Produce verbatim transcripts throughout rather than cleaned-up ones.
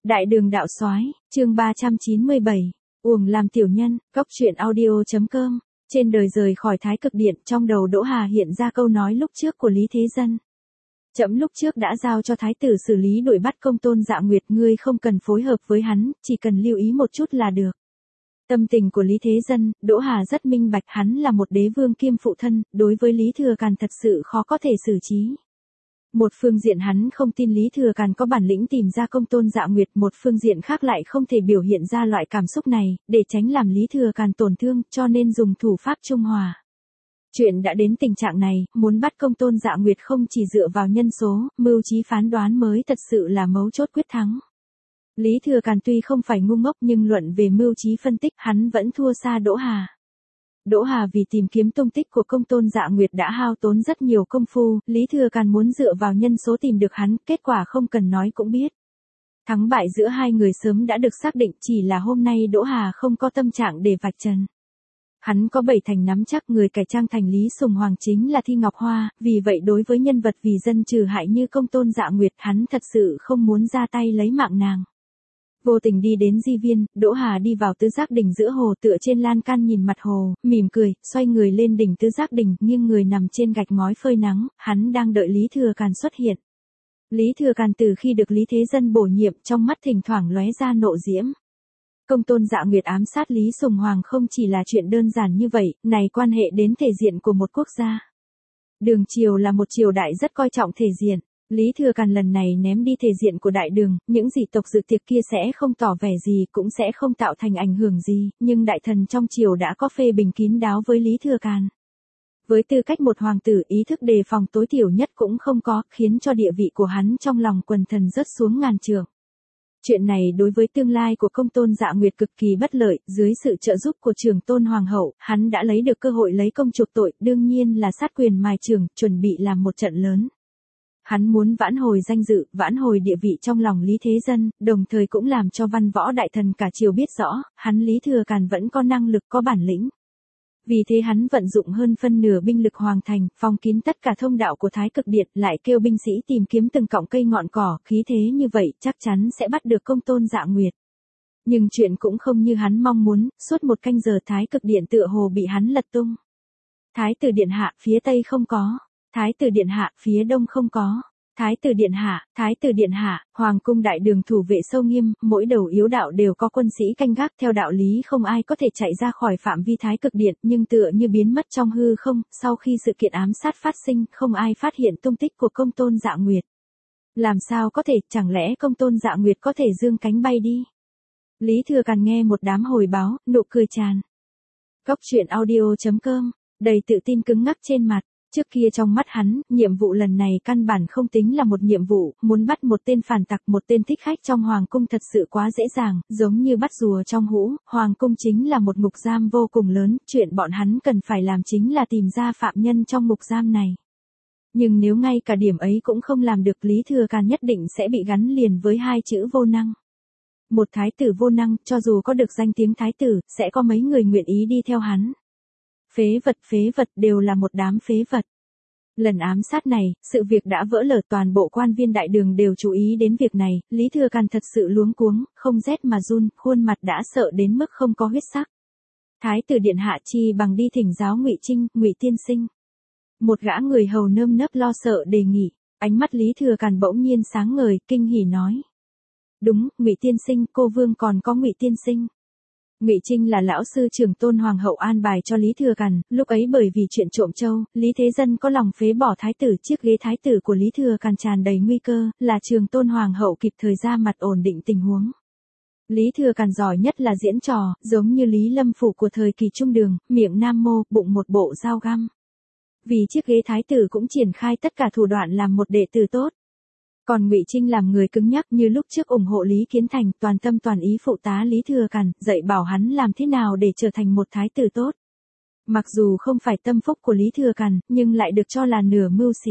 Đại đường đạo soái, chương ba trăm chín mươi bảy, uổng làm tiểu nhân, cốc truyện audio.com, trên đời rời khỏi thái cực điện, trong đầu Đỗ Hà hiện ra câu nói lúc trước của Lý Thế Dân. Trẫm lúc trước đã giao cho thái tử xử lý đuổi bắt Công Tôn Dạ Nguyệt, ngươi không cần phối hợp với hắn, chỉ cần lưu ý một chút là được. Tâm tình của Lý Thế Dân, Đỗ Hà rất minh bạch, hắn là một đế vương kiêm phụ thân, đối với Lý Thừa Càn thật sự khó có thể xử trí. Một phương diện hắn không tin Lý Thừa Càn có bản lĩnh tìm ra Công Tôn Dạ Nguyệt, một phương diện khác lại không thể biểu hiện ra loại cảm xúc này, để tránh làm Lý Thừa Càn tổn thương, cho nên dùng thủ pháp trung hòa. Chuyện đã đến tình trạng này, muốn bắt Công Tôn Dạ Nguyệt không chỉ dựa vào nhân số, mưu trí phán đoán mới thật sự là mấu chốt quyết thắng. Lý Thừa Càn tuy không phải ngu ngốc nhưng luận về mưu trí phân tích hắn vẫn thua xa Đỗ Hà. Đỗ Hà vì tìm kiếm tung tích của Công Tôn Dạ Nguyệt đã hao tốn rất nhiều công phu, Lý Thừa Càn muốn dựa vào nhân số tìm được hắn, kết quả không cần nói cũng biết. Thắng bại giữa hai người sớm đã được xác định, chỉ là hôm nay Đỗ Hà không có tâm trạng để vạch trần. Hắn có bảy thành nắm chắc người cải trang thành Lý Sùng Hoàng chính là Thi Ngọc Hoa, vì vậy đối với nhân vật vì dân trừ hại như Công Tôn Dạ Nguyệt hắn thật sự không muốn ra tay lấy mạng nàng. Vô tình đi đến di viên, Đỗ Hà đi vào tứ giác đỉnh giữa hồ, tựa trên lan can nhìn mặt hồ, mỉm cười, xoay người lên đỉnh tứ giác đỉnh, nghiêng người nằm trên gạch ngói phơi nắng, hắn đang đợi Lý Thừa Càn xuất hiện. Lý Thừa Càn từ khi được Lý Thế Dân bổ nhiệm, trong mắt thỉnh thoảng lóe ra nộ diễm. Công Tôn Dạ Nguyệt ám sát Lý Sùng Hoàng không chỉ là chuyện đơn giản như vậy, này quan hệ đến thể diện của một quốc gia. Đường triều là một triều đại rất coi trọng thể diện. Lý Thừa Càn lần này ném đi thể diện của đại đường, những dị tộc dự tiệc kia sẽ không tỏ vẻ gì, cũng sẽ không tạo thành ảnh hưởng gì, nhưng đại thần trong triều đã có phê bình kín đáo với Lý Thừa Càn. Với tư cách một hoàng tử, ý thức đề phòng tối thiểu nhất cũng không có, khiến cho địa vị của hắn trong lòng quần thần rớt xuống ngàn trượng. Chuyện này đối với tương lai của Công Tôn Dạ Nguyệt cực kỳ bất lợi, dưới sự trợ giúp của Trường Tôn Hoàng hậu, hắn đã lấy được cơ hội lấy công chuộc tội, đương nhiên là sát quyền mài trường, chuẩn bị làm một trận lớn. Hắn muốn vãn hồi danh dự, vãn hồi địa vị trong lòng Lý Thế Dân, đồng thời cũng làm cho văn võ đại thần cả triều biết rõ, hắn Lý Thừa Càn vẫn có năng lực, có bản lĩnh. Vì thế hắn vận dụng hơn phân nửa binh lực hoàng thành, phong kín tất cả thông đạo của Thái Cực Điện, lại kêu binh sĩ tìm kiếm từng cọng cây ngọn cỏ, khí thế như vậy chắc chắn sẽ bắt được Công Tôn Dạ Nguyệt. Nhưng chuyện cũng không như hắn mong muốn, suốt một canh giờ Thái Cực Điện tựa hồ bị hắn lật tung. Thái tử điện hạ, phía tây không có. Thái tử điện hạ, phía đông không có. Thái tử điện hạ, thái tử điện hạ, hoàng cung đại đường thủ vệ sâu nghiêm, mỗi đầu yếu đạo đều có quân sĩ canh gác, theo đạo lý không ai có thể chạy ra khỏi phạm vi Thái Cực Điện, nhưng tựa như biến mất trong hư không, sau khi sự kiện ám sát phát sinh, không ai phát hiện tung tích của Công Tôn Dạ Nguyệt. Làm sao có thể, chẳng lẽ Công Tôn Dạ Nguyệt có thể dương cánh bay đi? Lý Thừa Càn nghe một đám hồi báo, nụ cười tràn. Cốc truyện audio.com, đầy tự tin cứng ngắc trên mặt. Trước kia trong mắt hắn, nhiệm vụ lần này căn bản không tính là một nhiệm vụ, muốn bắt một tên phản tặc, một tên thích khách trong hoàng cung thật sự quá dễ dàng, giống như bắt rùa trong hũ, hoàng cung chính là một ngục giam vô cùng lớn, chuyện bọn hắn cần phải làm chính là tìm ra phạm nhân trong ngục giam này. Nhưng nếu ngay cả điểm ấy cũng không làm được, Lý Thừa Càn nhất định sẽ bị gắn liền với hai chữ vô năng. Một thái tử vô năng, cho dù có được danh tiếng thái tử, sẽ có mấy người nguyện ý đi theo hắn. Phế vật, phế vật đều là một đám phế vật. Lần ám sát này, sự việc đã vỡ lở, toàn bộ quan viên đại đường đều chú ý đến việc này, Lý Thừa Càn thật sự luống cuống, không rét mà run, khuôn mặt đã sợ đến mức không có huyết sắc. Thái tử điện hạ, chi bằng đi thỉnh giáo Ngụy Trinh, Ngụy tiên sinh. Một gã người hầu nơm nớp lo sợ đề nghị, ánh mắt Lý Thừa Càn bỗng nhiên sáng ngời, kinh hỉ nói. Đúng, Ngụy tiên sinh, cô vương còn có Ngụy tiên sinh. Ngụy Trinh là lão sư Trường Tôn Hoàng hậu an bài cho Lý Thừa Càn, lúc ấy bởi vì chuyện trộm châu, Lý Thế Dân có lòng phế bỏ thái tử, chiếc ghế thái tử của Lý Thừa Càn tràn đầy nguy cơ, là Trường Tôn Hoàng hậu kịp thời ra mặt ổn định tình huống. Lý Thừa Càn giỏi nhất là diễn trò, giống như Lý Lâm Phủ của thời kỳ trung đường, miệng nam mô, bụng một bộ dao găm. Vì chiếc ghế thái tử cũng triển khai tất cả thủ đoạn làm một đệ tử tốt. Còn Ngụy Trinh làm người cứng nhắc như lúc trước ủng hộ Lý Kiến Thành, toàn tâm toàn ý phụ tá Lý Thừa Càn, dạy bảo hắn làm thế nào để trở thành một thái tử tốt. Mặc dù không phải tâm phúc của Lý Thừa Càn, nhưng lại được cho là nửa mưu sĩ.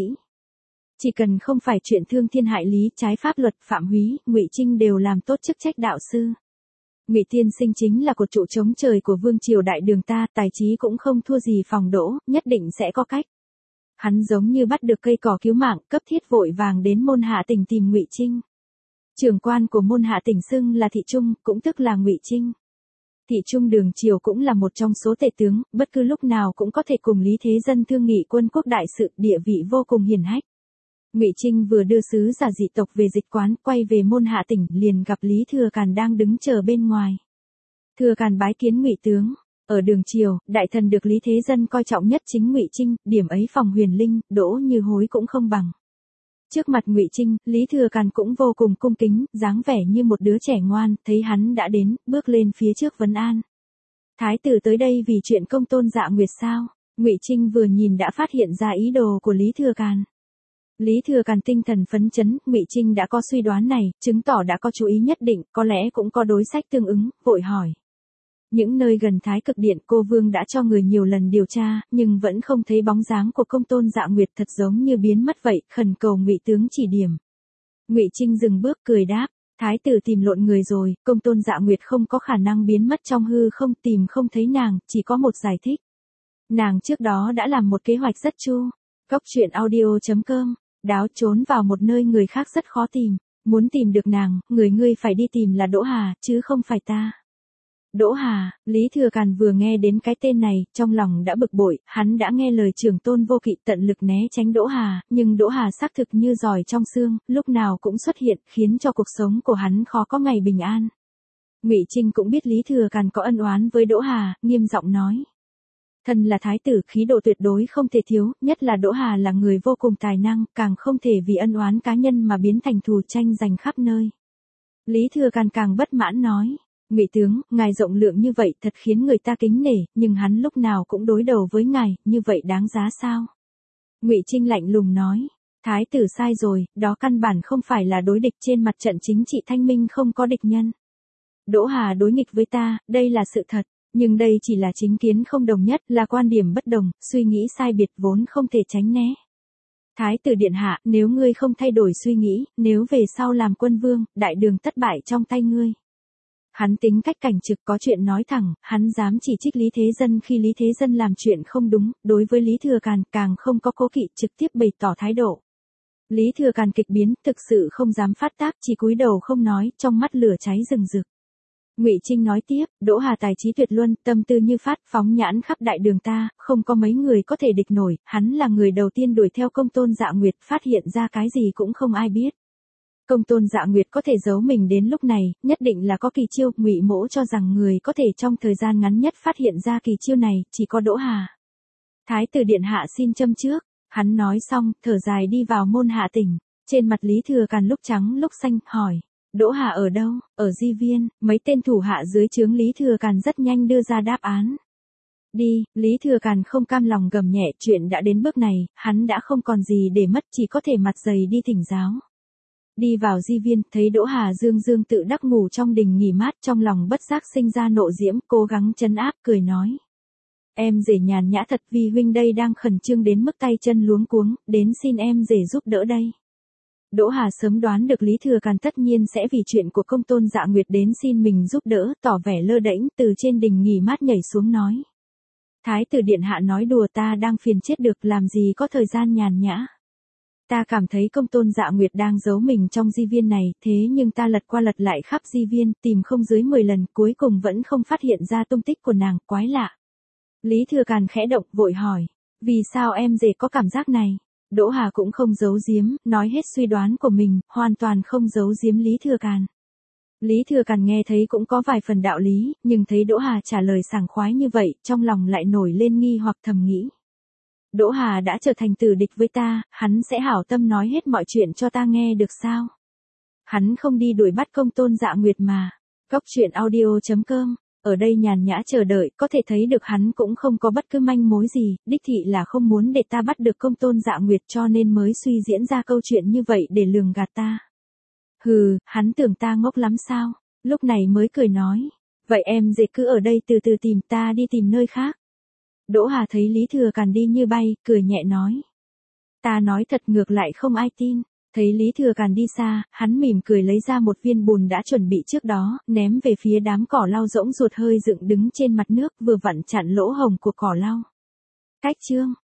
Chỉ cần không phải chuyện thương thiên hại lý, trái pháp luật, phạm húy, Ngụy Trinh đều làm tốt chức trách đạo sư. Ngụy tiên sinh chính là cột trụ chống trời của vương triều đại đường ta, tài trí cũng không thua gì Phòng Đỗ, nhất định sẽ có cách. Hắn giống như bắt được cây cỏ cứu mạng, cấp thiết vội vàng đến môn Hạ Tỉnh tìm Ngụy Trinh. Trưởng quan của môn Hạ Tỉnh xưng là Thị Trung, cũng tức là Ngụy Trinh. Thị Trung đường triều cũng là một trong số tể tướng, bất cứ lúc nào cũng có thể cùng Lý Thế Dân thương nghị quân quốc đại sự, địa vị vô cùng hiển hách. Ngụy Trinh vừa đưa sứ giả dị tộc về dịch quán, quay về môn Hạ Tỉnh, liền gặp Lý Thừa Càn đang đứng chờ bên ngoài. Thừa Càn bái kiến Ngụy tướng. Ở đường triều, đại thần được Lý Thế Dân coi trọng nhất chính Ngụy Trinh, điểm ấy Phòng Huyền Linh, Đỗ Như Hối cũng không bằng. Trước mặt Ngụy Trinh, Lý Thừa Càn cũng vô cùng cung kính, dáng vẻ như một đứa trẻ ngoan, thấy hắn đã đến, bước lên phía trước vấn an. Thái tử tới đây vì chuyện công tôn Dạ Nguyệt sao? Ngụy Trinh vừa nhìn đã phát hiện ra ý đồ của Lý Thừa Càn. Lý Thừa Càn tinh thần phấn chấn, Ngụy Trinh đã có suy đoán này, chứng tỏ đã có chú ý nhất định, có lẽ cũng có đối sách tương ứng, vội hỏi. Những nơi gần Thái Cực Điện cô vương đã cho người nhiều lần điều tra, nhưng vẫn không thấy bóng dáng của công tôn Dạ Nguyệt, thật giống như biến mất vậy, khẩn cầu Ngụy tướng chỉ điểm. Ngụy Trinh dừng bước cười đáp, Thái tử tìm lộn người rồi, công tôn Dạ Nguyệt không có khả năng biến mất trong hư không, tìm không thấy nàng, chỉ có một giải thích. Nàng trước đó đã làm một kế hoạch rất chu. Góc truyện audio chấm com, đáo trốn vào một nơi người khác rất khó tìm, muốn tìm được nàng, người ngươi phải đi tìm là Đỗ Hà, chứ không phải ta. Đỗ Hà, Lý Thừa Càn vừa nghe đến cái tên này, trong lòng đã bực bội, hắn đã nghe lời trưởng tôn Vô Kỵ tận lực né tránh Đỗ Hà, nhưng Đỗ Hà xác thực như giỏi trong xương, lúc nào cũng xuất hiện, khiến cho cuộc sống của hắn khó có ngày bình an. Ngụy Trinh cũng biết Lý Thừa Càn có ân oán với Đỗ Hà, nghiêm giọng nói. Thân là thái tử, khí độ tuyệt đối không thể thiếu, nhất là Đỗ Hà là người vô cùng tài năng, càng không thể vì ân oán cá nhân mà biến thành thù tranh giành khắp nơi. Lý Thừa Càn càng bất mãn nói. Ngụy tướng, ngài rộng lượng như vậy thật khiến người ta kính nể, nhưng hắn lúc nào cũng đối đầu với ngài, như vậy đáng giá sao? Ngụy Trinh lạnh lùng nói, thái tử sai rồi, đó căn bản không phải là đối địch, trên mặt trận chính trị thanh minh không có địch nhân. Đỗ Hà đối nghịch với ta, đây là sự thật, nhưng đây chỉ là chính kiến không đồng nhất, là quan điểm bất đồng, suy nghĩ sai biệt vốn không thể tránh né. Thái tử điện hạ, nếu ngươi không thay đổi suy nghĩ, nếu về sau làm quân vương, đại đường thất bại trong tay ngươi. Hắn tính cách cảnh trực, có chuyện nói thẳng, hắn dám chỉ trích Lý Thế Dân khi Lý Thế Dân làm chuyện không đúng, đối với Lý Thừa Càn càng không có cố kỵ, trực tiếp bày tỏ thái độ. Lý Thừa Càn kịch biến, thực sự không dám phát tác, chỉ cúi đầu không nói, trong mắt lửa cháy rừng rực. Ngụy Trinh nói tiếp, Đỗ Hà tài trí tuyệt luân, tâm tư như phát, phóng nhãn khắp đại đường ta, không có mấy người có thể địch nổi, hắn là người đầu tiên đuổi theo công tôn Dạ Nguyệt, phát hiện ra cái gì cũng không ai biết. Công tôn Dạ Nguyệt có thể giấu mình đến lúc này, nhất định là có kỳ chiêu, Ngụy Mỗ cho rằng người có thể trong thời gian ngắn nhất phát hiện ra kỳ chiêu này, chỉ có Đỗ Hà. Thái tử điện hạ xin châm trước, hắn nói xong, thở dài đi vào môn Hạ Tỉnh, trên mặt Lý Thừa Càn lúc trắng lúc xanh, hỏi, Đỗ Hà ở đâu? Ở Di Viên. Mấy tên thủ hạ dưới trướng Lý Thừa Càn rất nhanh đưa ra đáp án. Đi, Lý Thừa Càn không cam lòng gầm nhẹ, chuyện đã đến bước này, hắn đã không còn gì để mất, chỉ có thể mặt dày đi thỉnh giáo. Đi vào Di Viên, thấy Đỗ Hà dương dương tự đắc ngủ trong đình nghỉ mát, trong lòng bất giác sinh ra nộ diễm, cố gắng trấn áp, cười nói. Em rể nhàn nhã thật, vì huynh đây đang khẩn trương đến mức tay chân luống cuống, đến xin em rể giúp đỡ đây. Đỗ Hà sớm đoán được Lý Thừa Càn tất nhiên sẽ vì chuyện của công tôn Dạ Nguyệt đến xin mình giúp đỡ, tỏ vẻ lơ đễnh, từ trên đình nghỉ mát nhảy xuống nói. Thái tử điện hạ nói đùa, ta đang phiền chết được, làm gì có thời gian nhàn nhã. Ta cảm thấy công tôn Dạ Nguyệt đang giấu mình trong Di Viên này, thế nhưng ta lật qua lật lại khắp Di Viên, tìm không dưới mười lần, cuối cùng vẫn không phát hiện ra tung tích của nàng, quái lạ. Lý Thừa Càn khẽ động, vội hỏi, vì sao em rể có cảm giác này? Đỗ Hà cũng không giấu giếm, nói hết suy đoán của mình, hoàn toàn không giấu giếm Lý Thừa Càn. Lý Thừa Càn nghe thấy cũng có vài phần đạo lý, nhưng thấy Đỗ Hà trả lời sảng khoái như vậy, trong lòng lại nổi lên nghi hoặc, thầm nghĩ. Đỗ Hà đã trở thành tử địch với ta, hắn sẽ hảo tâm nói hết mọi chuyện cho ta nghe được sao? Hắn không đi đuổi bắt công tôn Dạ Nguyệt mà. Góc truyện audio chấm com, ở đây nhàn nhã chờ đợi, có thể thấy được hắn cũng không có bất cứ manh mối gì, đích thị là không muốn để ta bắt được công tôn Dạ Nguyệt, cho nên mới suy diễn ra câu chuyện như vậy để lường gạt ta. Hừ, hắn tưởng ta ngốc lắm sao? Lúc này mới cười nói, vậy em dễ cứ ở đây từ từ tìm, ta đi tìm nơi khác. Đỗ Hà thấy Lý Thừa Càn đi như bay, cười nhẹ nói. Ta nói thật ngược lại không ai tin. Thấy Lý Thừa Càn đi xa, hắn mỉm cười lấy ra một viên bùn đã chuẩn bị trước đó, ném về phía đám cỏ lau rỗng ruột hơi dựng đứng trên mặt nước, vừa vặn chặn lỗ hổng của cỏ lau. Cách chương